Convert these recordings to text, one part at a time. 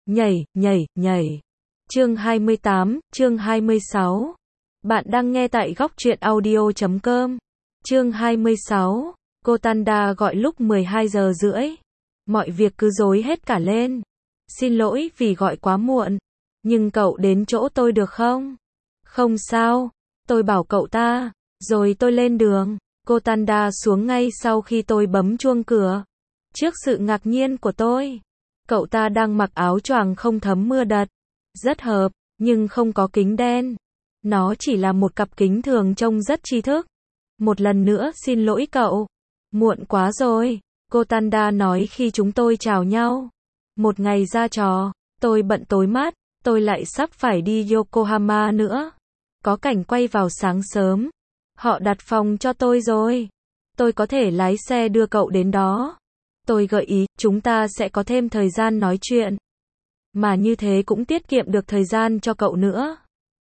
Nhảy, nhảy, nhảy. Chương 28, chương 26. Bạn đang nghe tại góc truyện audio.com. Chương 26. Cô Tanda gọi lúc 12 giờ rưỡi. Mọi việc cứ rối hết cả lên. Xin lỗi vì gọi quá muộn. Nhưng cậu đến chỗ tôi được không? Không sao. Tôi bảo cậu ta. Rồi tôi lên đường. Cô Tanda xuống ngay sau khi tôi bấm chuông cửa. Trước sự ngạc nhiên của tôi, cậu ta đang mặc áo choàng không thấm mưa đật. Rất hợp, nhưng không có kính đen. Nó chỉ là một cặp kính thường trông rất tri thức. Một lần nữa xin lỗi cậu. Muộn quá rồi, cô Tanda nói khi chúng tôi chào nhau. Một ngày ra trò, tôi bận tối mát, tôi lại sắp phải đi Yokohama nữa. Có cảnh quay vào sáng sớm. Họ đặt phòng cho tôi rồi. Tôi có thể lái xe đưa cậu đến đó. Tôi gợi ý, chúng ta sẽ có thêm thời gian nói chuyện. Mà như thế cũng tiết kiệm được thời gian cho cậu nữa.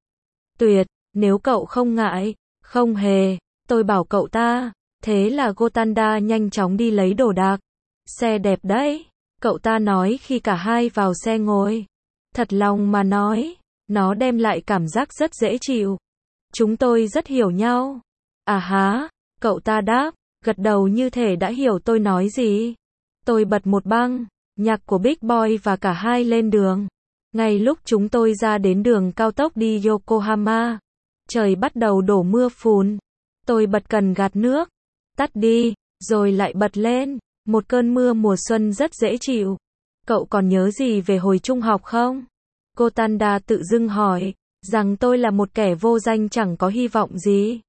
Tuyệt, nếu cậu không ngại. Không hề, tôi bảo cậu ta. Thế là Gotanda nhanh chóng đi lấy đồ đạc. Xe đẹp đấy, cậu ta nói khi cả hai vào xe ngồi. Thật lòng mà nói, nó đem lại cảm giác rất dễ chịu. Chúng tôi rất hiểu nhau. À há, cậu ta đáp, gật đầu như thể đã hiểu tôi nói gì. Tôi bật một băng nhạc của Big Boy và cả hai lên đường. Ngay lúc chúng tôi ra đến đường cao tốc đi Yokohama, trời bắt đầu đổ mưa phùn. Tôi bật cần gạt nước, tắt đi, rồi lại bật lên. Một cơn mưa mùa xuân rất dễ chịu. Cậu còn nhớ gì về hồi trung học không? Cô Tanda tự dưng hỏi, rằng tôi là một kẻ vô danh chẳng có hy vọng gì.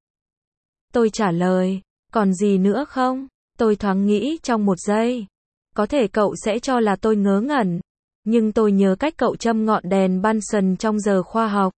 Tôi trả lời, còn gì nữa không? Tôi thoáng nghĩ trong một giây. Có thể cậu sẽ cho là tôi ngớ ngẩn. Nhưng tôi nhớ cách cậu châm ngọn đèn Bunsen trong giờ khoa học.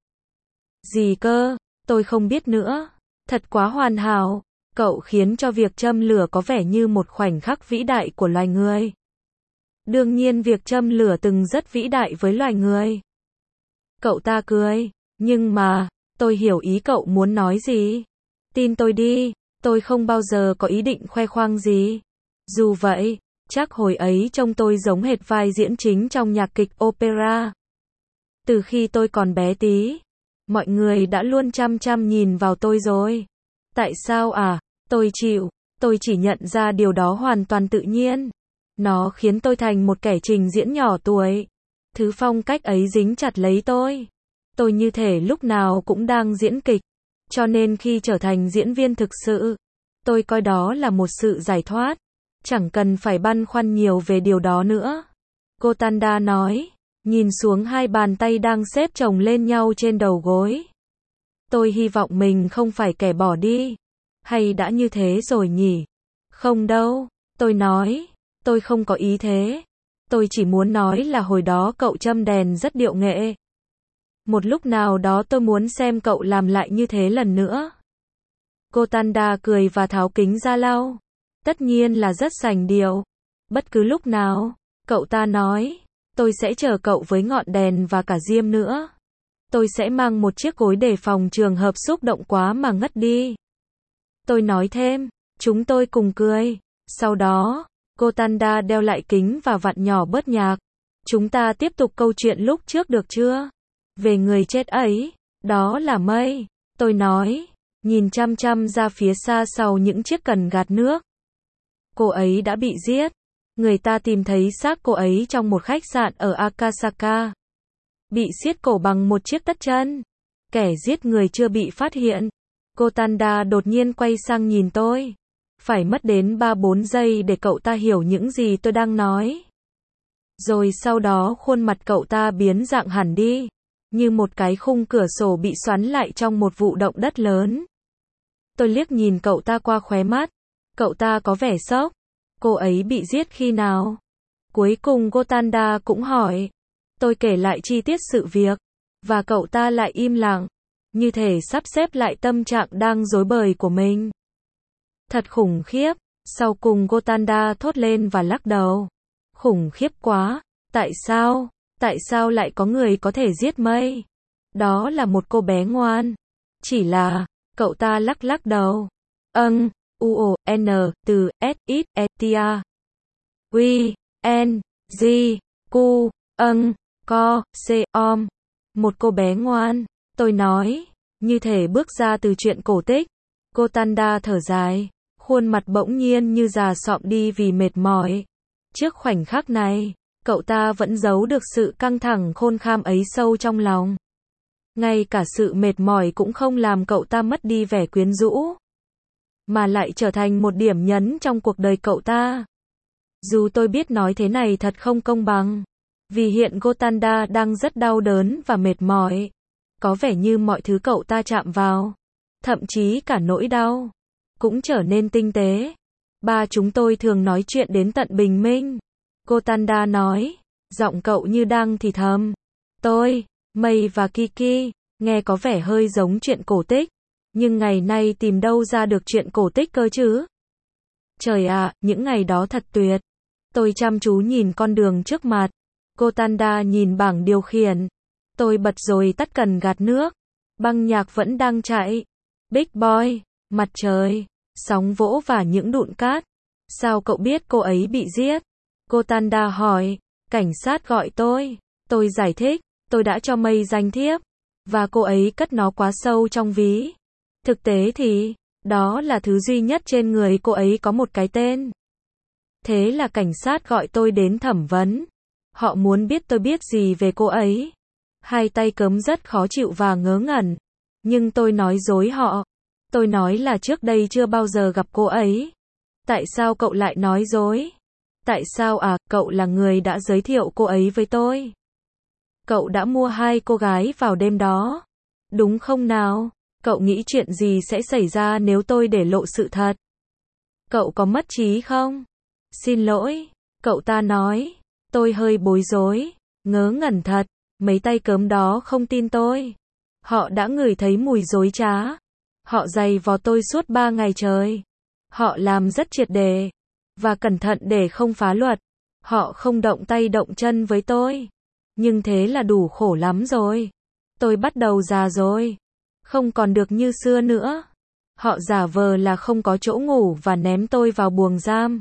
Gì cơ? Tôi không biết nữa. Thật quá hoàn hảo. Cậu khiến cho việc châm lửa có vẻ như một khoảnh khắc vĩ đại của loài người. Đương nhiên việc châm lửa từng rất vĩ đại với loài người. Cậu ta cười. Nhưng mà, tôi hiểu ý cậu muốn nói gì. Tin tôi đi, tôi không bao giờ có ý định khoe khoang gì. Dù vậy, chắc hồi ấy trông tôi giống hệt vai diễn chính trong nhạc kịch opera. Từ khi tôi còn bé tí, mọi người đã luôn chăm chăm nhìn vào tôi rồi. Tại sao à? Tôi chịu, tôi chỉ nhận ra điều đó hoàn toàn tự nhiên. Nó khiến tôi thành một kẻ trình diễn nhỏ tuổi. Thứ phong cách ấy dính chặt lấy tôi. Tôi như thể lúc nào cũng đang diễn kịch. Cho nên khi trở thành diễn viên thực sự, tôi coi đó là một sự giải thoát. Chẳng cần phải băn khoăn nhiều về điều đó nữa. Cô Tanda nói, nhìn xuống hai bàn tay đang xếp chồng lên nhau trên đầu gối. Tôi hy vọng mình không phải kẻ bỏ đi. Hay đã như thế rồi nhỉ? Không đâu, tôi nói, tôi không có ý thế. Tôi chỉ muốn nói là hồi đó cậu châm đèn rất điệu nghệ. Một lúc nào đó tôi muốn xem cậu làm lại như thế lần nữa. Cô Tanda cười và tháo kính ra lau. Tất nhiên là rất sành điệu. Bất cứ lúc nào, cậu ta nói, tôi sẽ chờ cậu với ngọn đèn và cả diêm nữa. Tôi sẽ mang một chiếc gối để phòng trường hợp xúc động quá mà ngất đi. Tôi nói thêm, chúng tôi cùng cười. Sau đó, cô Tanda đeo lại kính và vặn nhỏ bớt nhạc. Chúng ta tiếp tục câu chuyện lúc trước được chưa? Về người chết ấy, đó là mây. Tôi nói, nhìn chăm chăm ra phía xa sau những chiếc cần gạt nước. Cô ấy đã bị giết. Người ta tìm thấy xác cô ấy trong một khách sạn ở Akasaka. Bị siết cổ bằng một chiếc tất chân. Kẻ giết người chưa bị phát hiện. Cô Tanda đột nhiên quay sang nhìn tôi. Phải mất đến 3-4 giây để cậu ta hiểu những gì tôi đang nói. Rồi sau đó khuôn mặt cậu ta biến dạng hẳn đi. Như một cái khung cửa sổ bị xoắn lại trong một vụ động đất lớn. Tôi liếc nhìn cậu ta qua khóe mắt. Cậu ta có vẻ sốc. Cô ấy bị giết khi nào? Cuối cùng Gotanda cũng hỏi. Tôi kể lại chi tiết sự việc. Và cậu ta lại im lặng. Như thể sắp xếp lại tâm trạng đang rối bời của mình. Thật khủng khiếp. Sau cùng Gotanda thốt lên và lắc đầu. Khủng khiếp quá. Tại sao? Tại sao lại có người có thể giết mây? Đó là một cô bé ngoan. Chỉ là, cậu ta lắc đầu. U-O-N, từ, S-I-T-A. Quy, N, G, Q, một cô bé ngoan, tôi nói, như thể bước ra từ truyện cổ tích. Cô Tanda thở dài, khuôn mặt bỗng nhiên như già sọm đi vì mệt mỏi. Trước khoảnh khắc này, cậu ta vẫn giấu được sự căng thẳng khôn kham ấy sâu trong lòng. Ngay cả sự mệt mỏi cũng không làm cậu ta mất đi vẻ quyến rũ, mà lại trở thành một điểm nhấn trong cuộc đời cậu ta. Dù tôi biết nói thế này thật không công bằng, vì hiện Gotanda đang rất đau đớn và mệt mỏi. Có vẻ như mọi thứ cậu ta chạm vào, thậm chí cả nỗi đau, cũng trở nên tinh tế. Ba chúng tôi thường nói chuyện đến tận bình minh. Gotanda nói, giọng cậu như đang thì thầm. Tôi, Mei và Kiki, nghe có vẻ hơi giống chuyện cổ tích, nhưng ngày nay tìm đâu ra được chuyện cổ tích cơ chứ? Trời ạ, những ngày đó thật tuyệt. Tôi chăm chú nhìn con đường trước mặt. Gotanda nhìn bảng điều khiển. Tôi bật rồi tắt cần gạt nước. Băng nhạc vẫn đang chạy. Big Boy, mặt trời, sóng vỗ và những đụn cát. Sao cậu biết cô ấy bị giết? Gotanda hỏi. Cảnh sát gọi tôi. Tôi giải thích, tôi đã cho Mei danh thiếp, và cô ấy cất nó quá sâu trong ví. Thực tế thì, đó là thứ duy nhất trên người cô ấy có một cái tên. Thế là cảnh sát gọi tôi đến thẩm vấn. Họ muốn biết tôi biết gì về cô ấy. Hai tay cấm rất khó chịu và ngớ ngẩn. Nhưng tôi nói dối họ. Tôi nói là trước đây chưa bao giờ gặp cô ấy. Tại sao cậu lại nói dối? Tại sao à, cậu là người đã giới thiệu cô ấy với tôi. Cậu đã mua hai cô gái vào đêm đó. Đúng không nào? Cậu nghĩ chuyện gì sẽ xảy ra nếu tôi để lộ sự thật? Cậu có mất trí không? Xin lỗi, cậu ta nói. Tôi hơi bối rối, ngớ ngẩn thật. Mấy tay cớm đó không tin tôi. Họ đã ngửi thấy mùi dối trá. Họ giày vò tôi suốt 3 ngày trời. Họ làm rất triệt để và cẩn thận để không phá luật. Họ không động tay động chân với tôi. Nhưng thế là đủ khổ lắm rồi. Tôi bắt đầu già rồi. Không còn được như xưa nữa. Họ giả vờ là không có chỗ ngủ và ném tôi vào buồng giam.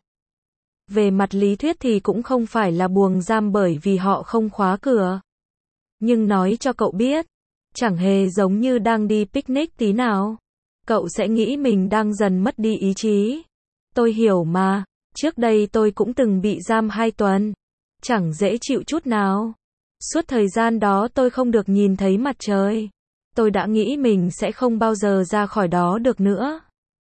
Về mặt lý thuyết thì cũng không phải là buồng giam bởi vì họ không khóa cửa. Nhưng nói cho cậu biết, chẳng hề giống như đang đi picnic tí nào. Cậu sẽ nghĩ mình đang dần mất đi ý chí. Tôi hiểu mà, trước đây tôi cũng từng bị giam 2 tuần. Chẳng dễ chịu chút nào. Suốt thời gian đó tôi không được nhìn thấy mặt trời. Tôi đã nghĩ mình sẽ không bao giờ ra khỏi đó được nữa.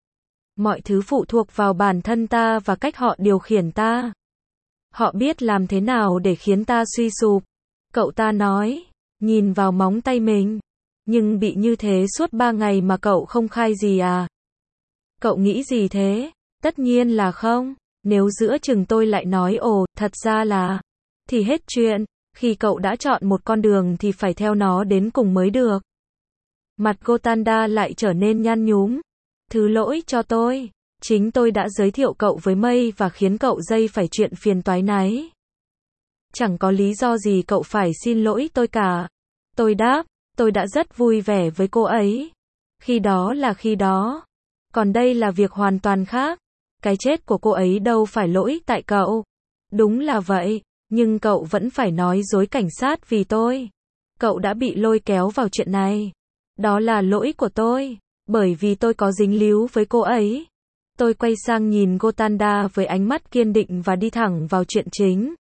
Mọi thứ phụ thuộc vào bản thân ta và cách họ điều khiển ta. Họ biết làm thế nào để khiến ta suy sụp. Cậu ta nói, nhìn vào móng tay mình. Nhưng bị như thế suốt 3 ngày mà cậu không khai gì à? Cậu nghĩ gì thế? Tất nhiên là không. Nếu giữa chừng tôi lại nói ồ, thật ra là, thì hết chuyện. Khi cậu đã chọn một con đường thì phải theo nó đến cùng mới được. Mặt Gotanda lại trở nên nhăn nhúm. Thứ lỗi cho tôi. Chính tôi đã giới thiệu cậu với Mei và khiến cậu dây phải chuyện phiền toái này. Chẳng có lý do gì cậu phải xin lỗi tôi cả. Tôi đáp, tôi đã rất vui vẻ với cô ấy. Khi đó là khi đó. Còn đây là việc hoàn toàn khác. Cái chết của cô ấy đâu phải lỗi tại cậu. Đúng là vậy, nhưng cậu vẫn phải nói dối cảnh sát vì tôi. Cậu đã bị lôi kéo vào chuyện này. Đó là lỗi của tôi, bởi vì tôi có dính líu với cô ấy. Tôi quay sang nhìn Gotanda với ánh mắt kiên định và đi thẳng vào chuyện chính.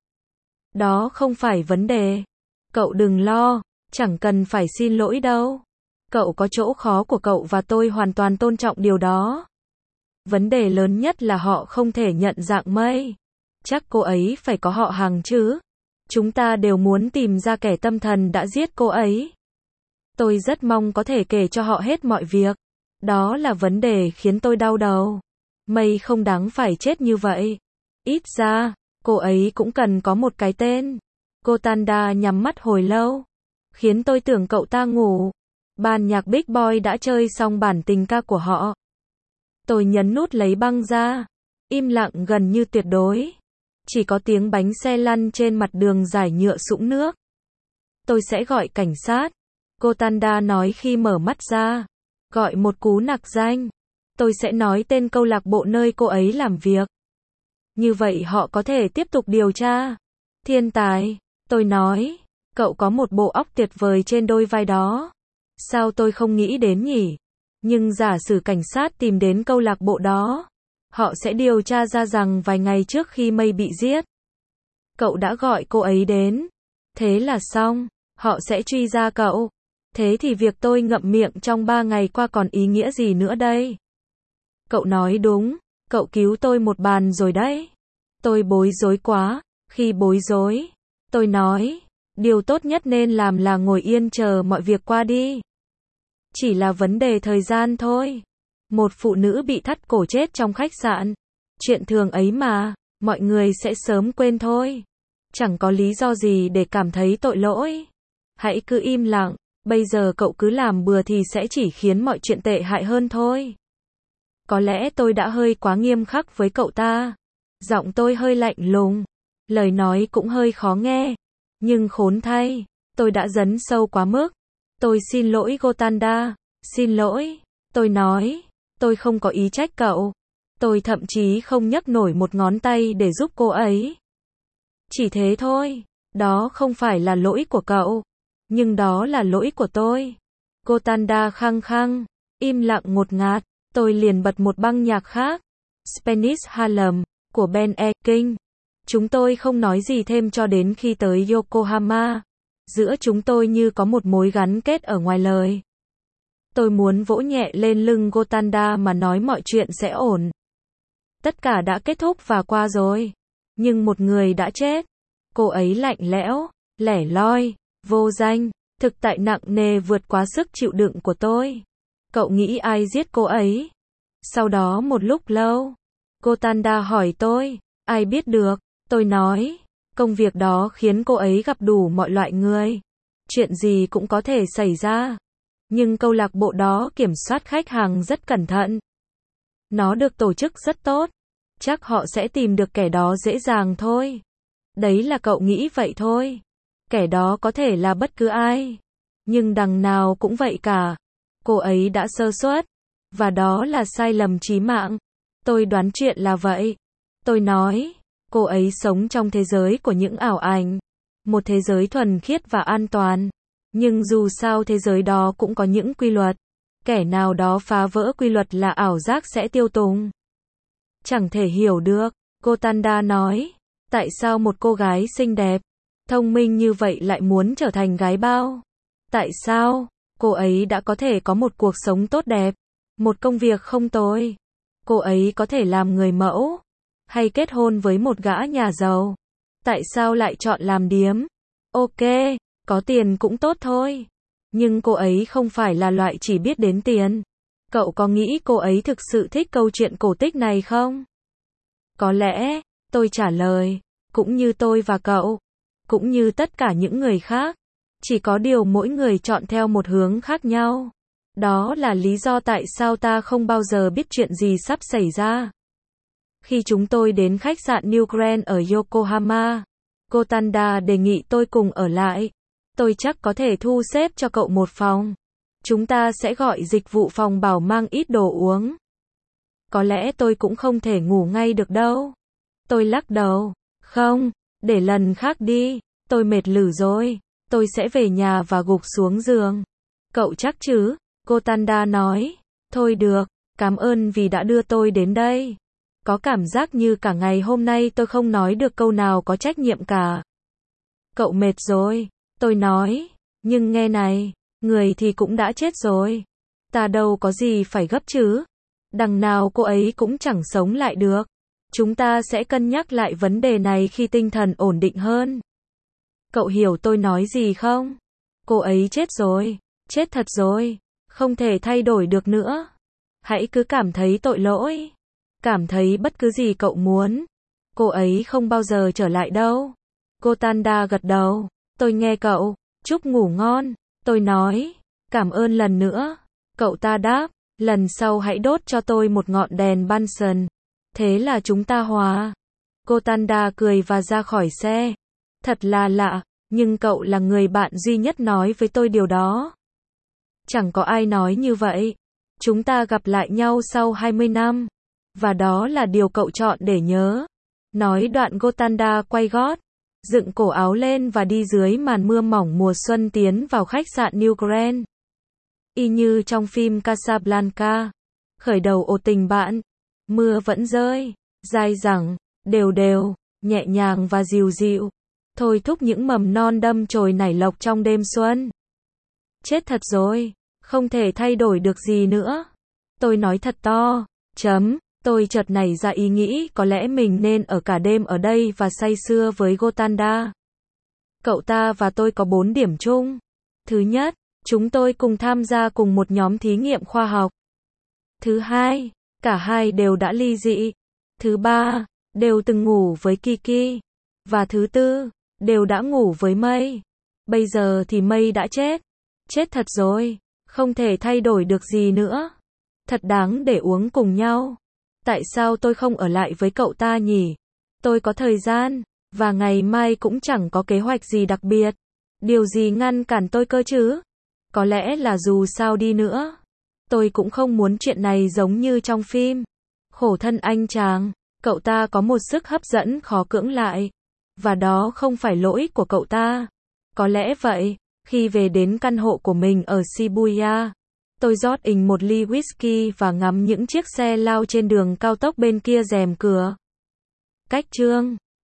Đó không phải vấn đề. Cậu đừng lo, chẳng cần phải xin lỗi đâu. Cậu có chỗ khó của cậu và tôi hoàn toàn tôn trọng điều đó. Vấn đề lớn nhất là họ không thể nhận dạng Mei. Chắc cô ấy phải có họ hàng chứ. Chúng ta đều muốn tìm ra kẻ tâm thần đã giết cô ấy. Tôi rất mong có thể kể cho họ hết mọi việc. Đó là vấn đề khiến tôi đau đầu. Mei không đáng phải chết như vậy. Ít ra, cô ấy cũng cần có một cái tên. Gotanda nhắm mắt hồi lâu, khiến tôi tưởng cậu ta ngủ. Ban nhạc Big Boy đã chơi xong bản tình ca của họ. Tôi nhấn nút lấy băng ra. Im lặng gần như tuyệt đối. Chỉ có tiếng bánh xe lăn trên mặt đường dài nhựa sũng nước. Tôi sẽ gọi cảnh sát. Gotanda nói khi mở mắt ra. Gọi một cú nặc danh. Tôi sẽ nói tên câu lạc bộ nơi cô ấy làm việc. Như vậy họ có thể tiếp tục điều tra. Thiên tài, tôi nói. Cậu có một bộ óc tuyệt vời trên đôi vai đó. Sao tôi không nghĩ đến nhỉ? Nhưng giả sử cảnh sát tìm đến câu lạc bộ đó, họ sẽ điều tra ra rằng vài ngày trước khi May bị giết, cậu đã gọi cô ấy đến. Thế là xong, họ sẽ truy ra cậu. Thế thì việc tôi ngậm miệng trong 3 ngày qua còn ý nghĩa gì nữa đây? Cậu nói đúng, cậu cứu tôi một bàn rồi đấy. Tôi bối rối quá, khi bối rối, tôi nói, điều tốt nhất nên làm là ngồi yên chờ mọi việc qua đi. Chỉ là vấn đề thời gian thôi. Một phụ nữ bị thắt cổ chết trong khách sạn. Chuyện thường ấy mà, mọi người sẽ sớm quên thôi. Chẳng có lý do gì để cảm thấy tội lỗi. Hãy cứ im lặng, bây giờ cậu cứ làm bừa thì sẽ chỉ khiến mọi chuyện tệ hại hơn thôi. Có lẽ tôi đã hơi quá nghiêm khắc với cậu ta. Giọng tôi hơi lạnh lùng, lời nói cũng hơi khó nghe. Nhưng khốn thay, tôi đã dấn sâu quá mức. Tôi xin lỗi Gotanda, xin lỗi. Tôi nói, tôi không có ý trách cậu. Tôi thậm chí không nhấc nổi một ngón tay để giúp cô ấy. Chỉ thế thôi, đó không phải là lỗi của cậu. Nhưng đó là lỗi của tôi. Gotanda khăng khăng, im lặng ngột ngạt. Tôi liền bật một băng nhạc khác, Spanish Harlem, của Ben E. King. Chúng tôi không nói gì thêm cho đến khi tới Yokohama. Giữa chúng tôi như có một mối gắn kết ở ngoài lời. Tôi muốn vỗ nhẹ lên lưng Gotanda mà nói mọi chuyện sẽ ổn. Tất cả đã kết thúc và qua rồi. Nhưng một người đã chết. Cô ấy lạnh lẽo, lẻ loi, vô danh, thực tại nặng nề vượt quá sức chịu đựng của tôi. Cậu nghĩ ai giết cô ấy? Sau đó một lúc lâu, Gotanda hỏi tôi, ai biết được? Tôi nói, công việc đó khiến cô ấy gặp đủ mọi loại người. Chuyện gì cũng có thể xảy ra. Nhưng câu lạc bộ đó kiểm soát khách hàng rất cẩn thận. Nó được tổ chức rất tốt. Chắc họ sẽ tìm được kẻ đó dễ dàng thôi. Đấy là cậu nghĩ vậy thôi. Kẻ đó có thể là bất cứ ai. Nhưng đằng nào cũng vậy cả. Cô ấy đã sơ suất. Và đó là sai lầm chí mạng. Tôi đoán chuyện là vậy. Tôi nói, cô ấy sống trong thế giới của những ảo ảnh. Một thế giới thuần khiết và an toàn. Nhưng dù sao thế giới đó cũng có những quy luật. Kẻ nào đó phá vỡ quy luật là ảo giác sẽ tiêu tùng. Chẳng thể hiểu được, Gotanda nói. Tại sao một cô gái xinh đẹp, thông minh như vậy lại muốn trở thành gái bao? Tại sao cô ấy đã có thể có một cuộc sống tốt đẹp, một công việc không tồi? Cô ấy có thể làm người mẫu, hay kết hôn với một gã nhà giàu. Tại sao lại chọn làm điếm? Ok, có tiền cũng tốt thôi. Nhưng cô ấy không phải là loại chỉ biết đến tiền. Cậu có nghĩ cô ấy thực sự thích câu chuyện cổ tích này không? Có lẽ, tôi trả lời, cũng như tôi và cậu, cũng như tất cả những người khác. Chỉ có điều mỗi người chọn theo một hướng khác nhau. Đó là lý do tại sao ta không bao giờ biết chuyện gì sắp xảy ra. Khi chúng tôi đến khách sạn New Grand ở Yokohama, Gotanda đề nghị tôi cùng ở lại. Tôi chắc có thể thu xếp cho cậu một phòng. Chúng ta sẽ gọi dịch vụ phòng bảo mang ít đồ uống. Có lẽ tôi cũng không thể ngủ ngay được đâu. Tôi lắc đầu. Không, để lần khác đi. Tôi mệt lử rồi. Tôi sẽ về nhà và gục xuống giường. Cậu chắc chứ? Gotanda nói. Thôi được, cảm ơn vì đã đưa tôi đến đây. Có cảm giác như cả ngày hôm nay tôi không nói được câu nào có trách nhiệm cả. Cậu mệt rồi, tôi nói. Nhưng nghe này, người thì cũng đã chết rồi. Ta đâu có gì phải gấp chứ. Đằng nào cô ấy cũng chẳng sống lại được. Chúng ta sẽ cân nhắc lại vấn đề này khi tinh thần ổn định hơn. Cậu hiểu tôi nói gì không? Cô ấy chết rồi, chết thật rồi, không thể thay đổi được nữa. Hãy cứ cảm thấy tội lỗi, cảm thấy bất cứ gì cậu muốn. Cô ấy không bao giờ trở lại đâu. Gotanda gật đầu, tôi nghe cậu, chúc ngủ ngon. Tôi nói, cảm ơn lần nữa. Cậu ta đáp, lần sau hãy đốt cho tôi một ngọn đèn Bunsen. Thế là chúng ta hòa. Gotanda cười và ra khỏi xe. Thật là lạ, nhưng cậu là người bạn duy nhất nói với tôi điều đó. Chẳng có ai nói như vậy. Chúng ta gặp lại nhau sau 20 năm. Và đó là điều cậu chọn để nhớ. Nói đoạn Gotanda quay gót, dựng cổ áo lên và đi dưới màn mưa mỏng mùa xuân tiến vào khách sạn New Grand. Y như trong phim Casablanca. Khởi đầu ổ tình bạn. Mưa vẫn rơi, dai dẳng, đều đều, nhẹ nhàng và dịu dịu. Thôi thúc những mầm non đâm chồi nảy lộc trong đêm xuân. Chết thật rồi, không thể thay đổi được gì nữa. Tôi nói thật to, tôi chợt nảy ra ý nghĩ có lẽ mình nên ở cả đêm ở đây và say sưa với Gotanda. Cậu ta và tôi có 4 điểm chung. Thứ nhất, chúng tôi cùng tham gia cùng một nhóm thí nghiệm khoa học. Thứ hai, cả hai đều đã ly dị. Thứ ba, đều từng ngủ với Kiki. Và thứ tư, đều đã ngủ với Mây. Bây giờ thì Mây đã chết. Chết thật rồi, không thể thay đổi được gì nữa. Thật đáng để uống cùng nhau. Tại sao tôi không ở lại với cậu ta nhỉ? Tôi có thời gian, và ngày mai cũng chẳng có kế hoạch gì đặc biệt. Điều gì ngăn cản tôi cơ chứ? Có lẽ là dù sao đi nữa, tôi cũng không muốn chuyện này giống như trong phim. Khổ thân anh chàng, cậu ta có một sức hấp dẫn khó cưỡng lại. Và đó không phải lỗi của cậu ta. Có lẽ vậy, khi về đến căn hộ của mình ở Shibuya, tôi rót ình một ly whisky và ngắm những chiếc xe lao trên đường cao tốc bên kia rèm cửa. Cách chương